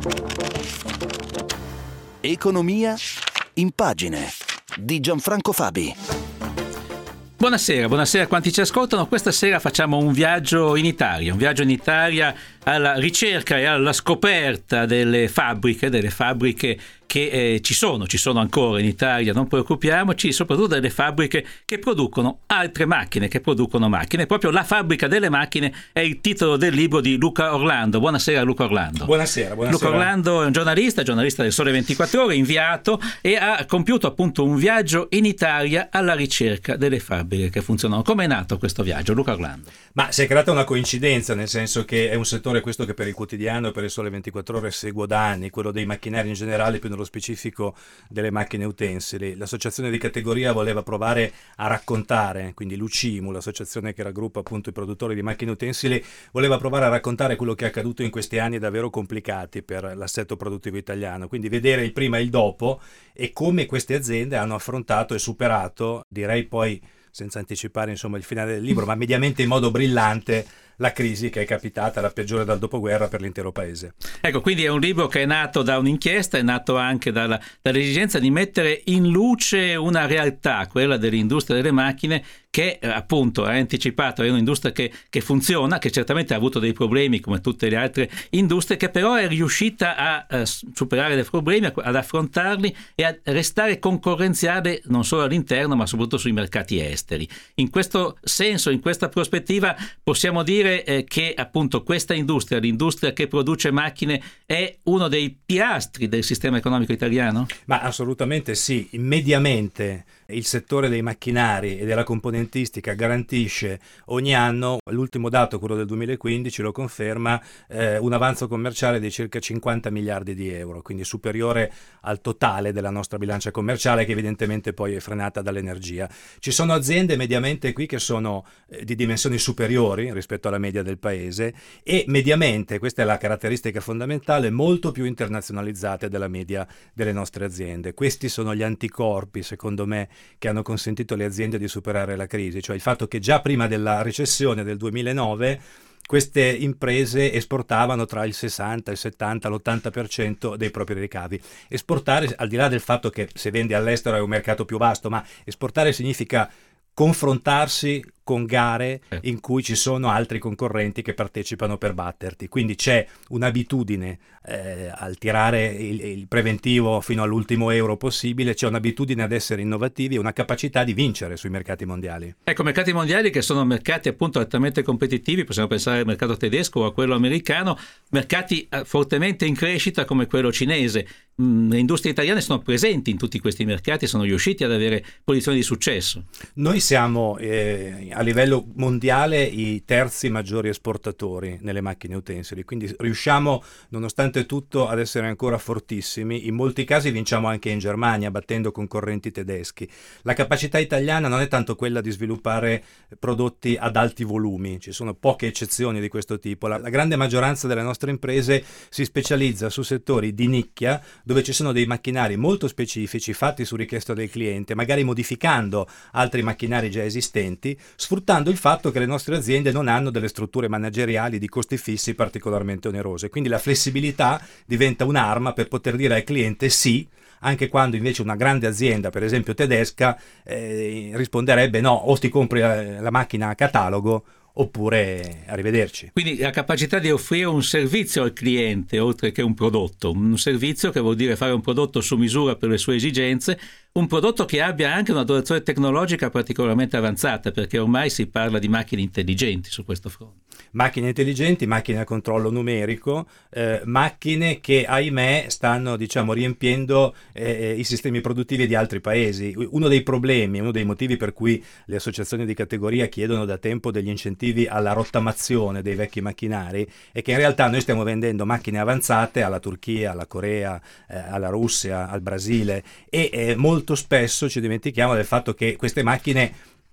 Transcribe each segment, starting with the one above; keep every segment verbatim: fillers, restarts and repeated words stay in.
Economia in pagine di Gianfranco Fabi. Buonasera, buonasera a quanti ci ascoltano. Questa sera facciamo un viaggio in Italia, un viaggio in Italia alla ricerca e alla scoperta delle fabbriche, delle fabbriche che eh, ci sono, ci sono ancora in Italia, non preoccupiamoci, soprattutto delle fabbriche che producono altre macchine, che producono macchine. Proprio La fabbrica delle macchine è il titolo del libro di Luca Orlando. Buonasera Luca Orlando. Buonasera, buonasera. Luca Orlando è un giornalista, giornalista del Sole ventiquattro Ore, inviato, e ha compiuto appunto un viaggio in Italia alla ricerca delle fabbriche che funzionano. Come è nato questo viaggio, Luca Orlando? Ma si è creata una coincidenza, nel senso che è un settore questo che per il quotidiano e per il Sole ventiquattro Ore seguo da anni, quello dei macchinari in generale, più nello specifico delle macchine utensili. L'associazione di categoria voleva provare a raccontare, quindi l'Ucimu, l'associazione che raggruppa appunto i produttori di macchine utensili, voleva provare a raccontare quello che è accaduto in questi anni davvero complicati per l'assetto produttivo italiano, quindi vedere il prima e il dopo e come queste aziende hanno affrontato e superato, direi poi senza anticipare insomma il finale del libro, ma mediamente in modo brillante, la crisi che è capitata, la peggiore dal dopoguerra per l'intero paese. Ecco, quindi è un libro che è nato da un'inchiesta, è nato anche dalla, dall'esigenza di mettere in luce una realtà, quella dell'industria delle macchine, che appunto ha anticipato, è un'industria che, che funziona, che certamente ha avuto dei problemi come tutte le altre industrie, che però è riuscita a, a superare dei problemi, ad affrontarli e a restare concorrenziale non solo all'interno ma soprattutto sui mercati esteri. In questo senso, in questa prospettiva, possiamo dire eh, che appunto questa industria, l'industria che produce macchine, è uno dei pilastri del sistema economico italiano? Ma assolutamente sì, mediamente il settore dei macchinari e della componentistica garantisce ogni anno, l'ultimo dato, quello del duemilaquindici, lo conferma, eh, un avanzo commerciale di circa cinquanta miliardi di euro, quindi superiore al totale della nostra bilancia commerciale, che evidentemente poi è frenata dall'energia. Ci sono aziende mediamente qui che sono eh, di dimensioni superiori rispetto alla media del paese e mediamente, questa è la caratteristica fondamentale, molto più internazionalizzate della media delle nostre aziende. Questi sono gli anticorpi, secondo me, che hanno consentito alle aziende di superare la crisi, cioè il fatto che già prima della recessione del duemilanove queste imprese esportavano tra il sessanta, il settanta, l'ottanta per cento dei propri ricavi. Esportare, al di là del fatto che se vendi all'estero è un mercato più vasto, ma esportare significa confrontarsi con gare in cui ci sono altri concorrenti che partecipano per batterti, quindi c'è un'abitudine eh, al tirare il, il preventivo fino all'ultimo euro possibile, c'è un'abitudine ad essere innovativi e una capacità di vincere sui mercati mondiali. Ecco, mercati mondiali che sono mercati appunto altamente competitivi, possiamo pensare al mercato tedesco o a quello americano, mercati fortemente in crescita come quello cinese. Le industrie italiane sono presenti in tutti questi mercati e sono riusciti ad avere posizioni di successo. Noi siamo eh, a livello mondiale i terzi maggiori esportatori nelle macchine utensili, quindi riusciamo nonostante tutto ad essere ancora fortissimi. In molti casi vinciamo anche in Germania battendo concorrenti tedeschi. La capacità italiana non è tanto quella di sviluppare prodotti ad alti volumi, ci sono poche eccezioni di questo tipo. La, la grande maggioranza delle nostre imprese si specializza su settori di nicchia dove ci sono dei macchinari molto specifici fatti su richiesta del cliente, magari modificando altri macchinari già esistenti, sfruttando il fatto che le nostre aziende non hanno delle strutture manageriali di costi fissi particolarmente onerose. Quindi la flessibilità diventa un'arma per poter dire al cliente sì, anche quando invece una grande azienda, per esempio tedesca, eh, risponderebbe no, o ti compri la, la macchina a catalogo oppure arrivederci. Quindi la capacità di offrire un servizio al cliente oltre che un prodotto, un servizio che vuol dire fare un prodotto su misura per le sue esigenze, un prodotto che abbia anche una dotazione tecnologica particolarmente avanzata, perché ormai si parla di macchine intelligenti su questo fronte. Macchine intelligenti, macchine a controllo numerico, eh, macchine che ahimè stanno diciamo riempiendo eh, i sistemi produttivi di altri paesi. Uno dei problemi, uno dei motivi per cui le associazioni di categoria chiedono da tempo degli incentivi alla rottamazione dei vecchi macchinari è che in realtà noi stiamo vendendo macchine avanzate alla Turchia, alla Corea, eh, alla Russia, al Brasile e eh, molto spesso ci dimentichiamo del fatto che queste macchine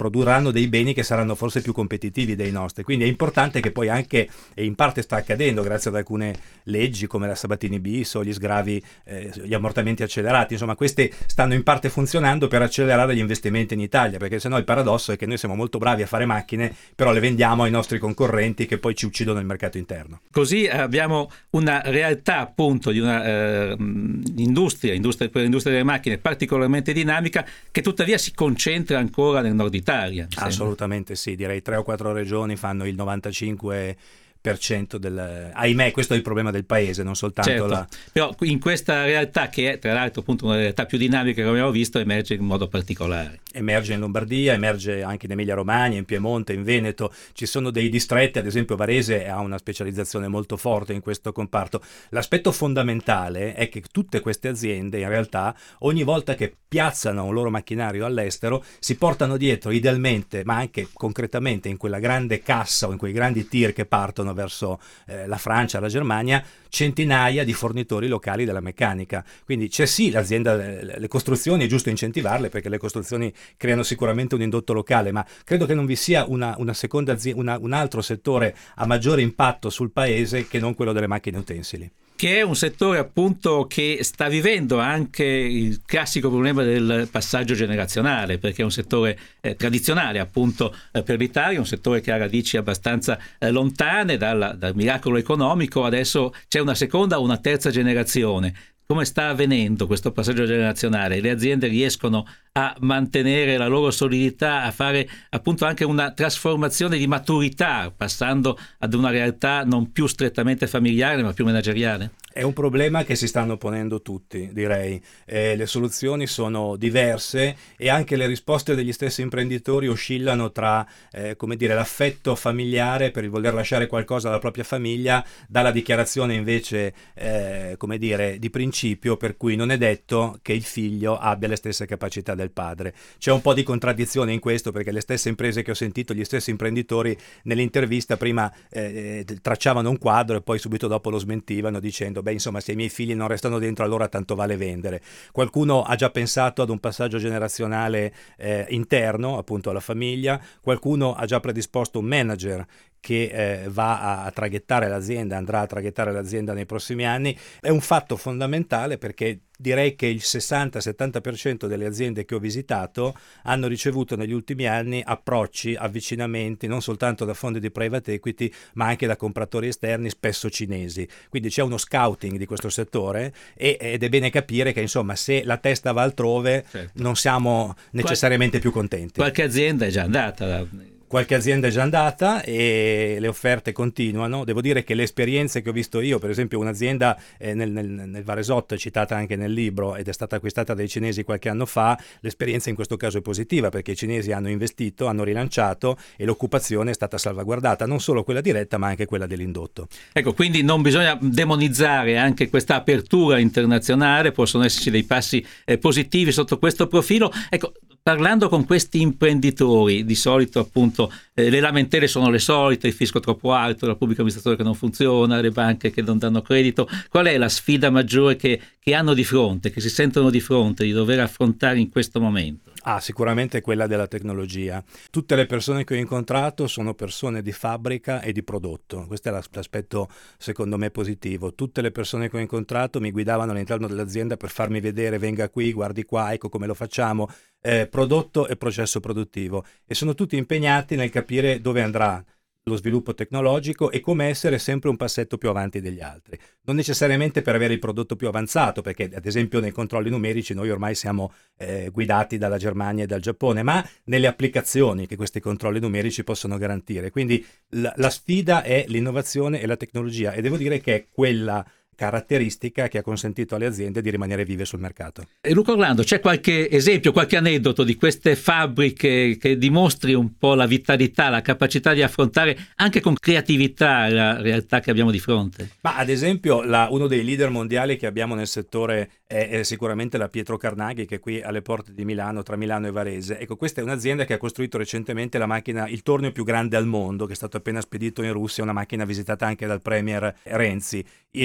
produrranno dei beni che saranno forse più competitivi dei nostri. Quindi è importante che poi anche, e in parte sta accadendo grazie ad alcune leggi come la Sabatini bis o gli sgravi, eh, gli ammortamenti accelerati, insomma queste stanno in parte funzionando per accelerare gli investimenti in Italia, perché sennò il paradosso è che noi siamo molto bravi a fare macchine, però le vendiamo ai nostri concorrenti che poi ci uccidono il mercato interno. Così abbiamo una realtà appunto di una eh, industria, industria, l'industria delle macchine particolarmente dinamica, che tuttavia si concentra ancora nel nord Italia. Assolutamente sì, direi tre o quattro regioni fanno il novantacinque per cento del... Ahimè, questo è il problema del paese, non soltanto certo, la... Però in questa realtà, che è tra l'altro appunto una realtà più dinamica che abbiamo visto, emerge in modo particolare. Emerge in Lombardia, emerge anche in Emilia Romagna, in Piemonte, in Veneto. Ci sono dei distretti, ad esempio Varese ha una specializzazione molto forte in questo comparto. L'aspetto fondamentale è che tutte queste aziende in realtà ogni volta che piazzano un loro macchinario all'estero si portano dietro idealmente, ma anche concretamente in quella grande cassa o in quei grandi tir che partono verso eh, la Francia, la Germania, centinaia di fornitori locali della meccanica. Quindi c'è sì l'azienda, le, le costruzioni è giusto incentivarle, perché le costruzioni creano sicuramente un indotto locale, ma credo che non vi sia una, una seconda azienda, una, un altro settore a maggiore impatto sul paese che non quello delle macchine utensili, che è un settore appunto che sta vivendo anche il classico problema del passaggio generazionale, perché è un settore eh, tradizionale appunto eh, per l'Italia, un settore che ha radici abbastanza eh, lontane dalla, dal miracolo economico. Adesso c'è una seconda o una terza generazione. Come sta avvenendo questo passaggio generazionale? Le aziende riescono a mantenere la loro solidità, a fare appunto anche una trasformazione di maturità, passando ad una realtà non più strettamente familiare ma più manageriale? È un problema che si stanno ponendo tutti, direi. Eh, le soluzioni sono diverse e anche le risposte degli stessi imprenditori oscillano tra eh, come dire, l'affetto familiare per il voler lasciare qualcosa alla propria famiglia, dalla dichiarazione invece eh, come dire, di principio, per cui non è detto che il figlio abbia le stesse capacità del padre. C'è un po' di contraddizione in questo, perché le stesse imprese che ho sentito, gli stessi imprenditori nell'intervista prima eh, tracciavano un quadro e poi subito dopo lo smentivano dicendo beh, insomma, se i miei figli non restano dentro allora tanto vale vendere. Qualcuno ha già pensato ad un passaggio generazionale eh, interno appunto alla famiglia, qualcuno ha già predisposto un manager che eh, va a, a traghettare l'azienda, andrà a traghettare l'azienda nei prossimi anni. È un fatto fondamentale, perché direi che il sessanta settanta per cento delle aziende che ho visitato hanno ricevuto negli ultimi anni approcci, avvicinamenti, non soltanto da fondi di private equity, ma anche da compratori esterni, spesso cinesi. Quindi c'è uno scouting di questo settore e, ed è bene capire che insomma se la testa va altrove, certo, non siamo necessariamente Qual- più contenti. Qualche azienda è già andata. Qualche azienda è già andata e le offerte continuano. Devo dire che le esperienze che ho visto io, per esempio un'azienda eh, nel, nel, nel Varesotto, citata anche nel libro ed è stata acquistata dai cinesi qualche anno fa, l'esperienza in questo caso è positiva, perché i cinesi hanno investito, hanno rilanciato e l'occupazione è stata salvaguardata, non solo quella diretta ma anche quella dell'indotto. Ecco, quindi non bisogna demonizzare anche questa apertura internazionale, possono esserci dei passi eh, positivi sotto questo profilo. Ecco, parlando con questi imprenditori, di solito appunto eh, le lamentele sono le solite: il fisco troppo alto, la pubblica amministrazione che non funziona, le banche che non danno credito. Qual è la sfida maggiore che, che hanno di fronte, che si sentono di fronte di dover affrontare in questo momento? Ah, sicuramente quella della tecnologia. Tutte le persone che ho incontrato sono persone di fabbrica e di prodotto. Questo è l'aspetto secondo me positivo. Tutte le persone che ho incontrato mi guidavano all'interno dell'azienda per farmi vedere: venga qui, guardi qua, ecco come lo facciamo. Eh, prodotto e processo produttivo, e sono tutti impegnati nel capire dove andrà lo sviluppo tecnologico e come essere sempre un passetto più avanti degli altri, non necessariamente per avere il prodotto più avanzato, perché ad esempio nei controlli numerici noi ormai siamo eh, guidati dalla Germania e dal Giappone, ma nelle applicazioni che questi controlli numerici possono garantire. Quindi la, la sfida è l'innovazione e la tecnologia, e devo dire che è quella caratteristica che ha consentito alle aziende di rimanere vive sul mercato. E Luca Orlando, c'è qualche esempio, qualche aneddoto di queste fabbriche che dimostri un po' la vitalità, la capacità di affrontare anche con creatività la realtà che abbiamo di fronte? Ma ad esempio la, uno dei leader mondiali che abbiamo nel settore è, è sicuramente la Pietro Carnaghi, che è qui alle porte di Milano, tra Milano e Varese. Ecco, questa è un'azienda che ha costruito recentemente la macchina, il tornio più grande al mondo, che è stato appena spedito in Russia, una macchina visitata anche dal premier Renzi. E l'impresa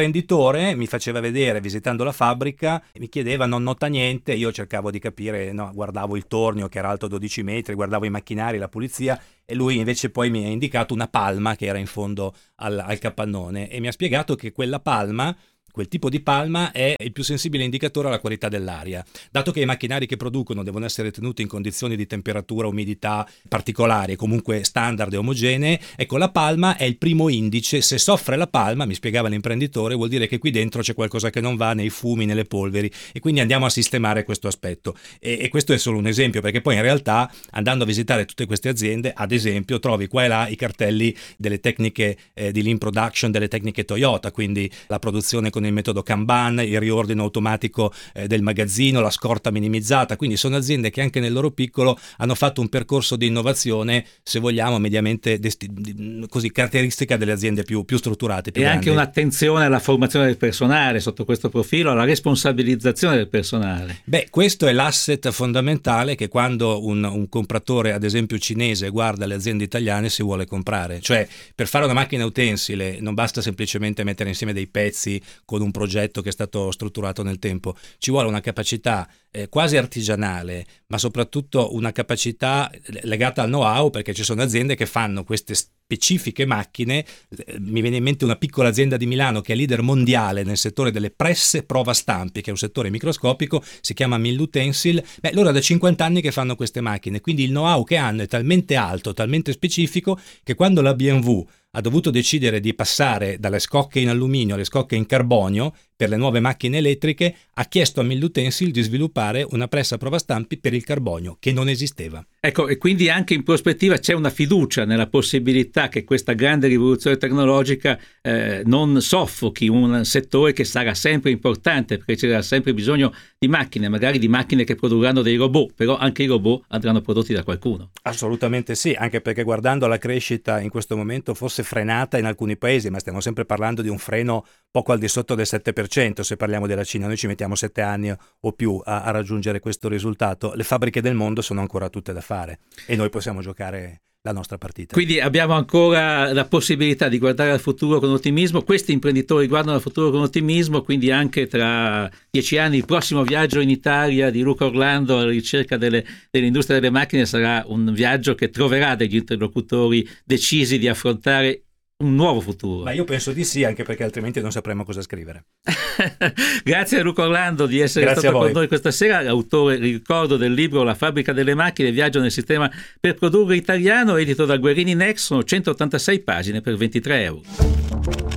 l'imprenditore mi faceva vedere, visitando la fabbrica, mi chiedeva non nota niente, io cercavo di capire, no, guardavo il tornio che era alto dodici metri, guardavo i macchinari, la pulizia, e lui invece poi mi ha indicato una palma che era in fondo al, al capannone e mi ha spiegato che quella palma, quel tipo di palma, è il più sensibile indicatore alla qualità dell'aria. Dato che i macchinari che producono devono essere tenuti in condizioni di temperatura, umidità particolari, comunque standard e omogenee, ecco, la palma è il primo indice. Se soffre la palma, mi spiegava l'imprenditore, vuol dire che qui dentro c'è qualcosa che non va, nei fumi, nelle polveri, e quindi andiamo a sistemare questo aspetto. E, e questo è solo un esempio, perché poi in realtà, andando a visitare tutte queste aziende, ad esempio, trovi qua e là i cartelli delle tecniche eh, di lean production, delle tecniche Toyota, quindi la produzione con il metodo Kanban, il riordino automatico eh, del magazzino, la scorta minimizzata. Quindi sono aziende che anche nel loro piccolo hanno fatto un percorso di innovazione, se vogliamo, mediamente desti- così caratteristica delle aziende più, più strutturate, più e grandi. Anche un'attenzione alla formazione del personale sotto questo profilo, alla responsabilizzazione del personale. Beh, questo è l'asset fondamentale che quando un, un compratore, ad esempio cinese, guarda le aziende italiane, si vuole comprare. Cioè, per fare una macchina utensile non basta semplicemente mettere insieme dei pezzi con un progetto che è stato strutturato nel tempo, ci vuole una capacità eh, quasi artigianale, ma soprattutto una capacità legata al know-how, perché ci sono aziende che fanno queste specifiche macchine. Mi viene in mente una piccola azienda di Milano che è leader mondiale nel settore delle presse prova stampi, che è un settore microscopico, si chiama Mill Utensil. Beh, loro da cinquanta anni che fanno queste macchine, quindi il know-how che hanno è talmente alto, talmente specifico, che quando la B M W ha dovuto decidere di passare dalle scocche in alluminio alle scocche in carbonio per le nuove macchine elettriche, ha chiesto a Mill Utensil di sviluppare una pressa prova stampi per il carbonio, che non esisteva. Ecco, e quindi anche in prospettiva c'è una fiducia nella possibilità che questa grande rivoluzione tecnologica eh, non soffochi un settore che sarà sempre importante, perché ci sarà sempre bisogno di macchine, magari di macchine che produrranno dei robot, però anche i robot andranno prodotti da qualcuno. Assolutamente sì, anche perché guardando la crescita in questo momento forse frenata in alcuni paesi, ma stiamo sempre parlando di un freno poco al di sotto del sette per cento se parliamo della Cina. Noi ci mettiamo sette anni o più a, a raggiungere questo risultato. Le fabbriche del mondo sono ancora tutte da fare e noi possiamo giocare la nostra partita. Quindi abbiamo ancora la possibilità di guardare al futuro con ottimismo. Questi imprenditori guardano al futuro con ottimismo, quindi anche tra dieci anni il prossimo viaggio in Italia di Luca Orlando alla ricerca delle, dell'industria delle macchine sarà un viaggio che troverà degli interlocutori decisi di affrontare un nuovo futuro. Ma io penso di sì, anche perché altrimenti non sapremo cosa scrivere. Grazie a Luca Orlando di essere Grazie stato con noi questa sera, l'autore, ricordo, del libro La fabbrica delle macchine, viaggio nel sistema per produrre italiano, edito da Guerini Next. Sono centottantasei pagine per ventitré euro.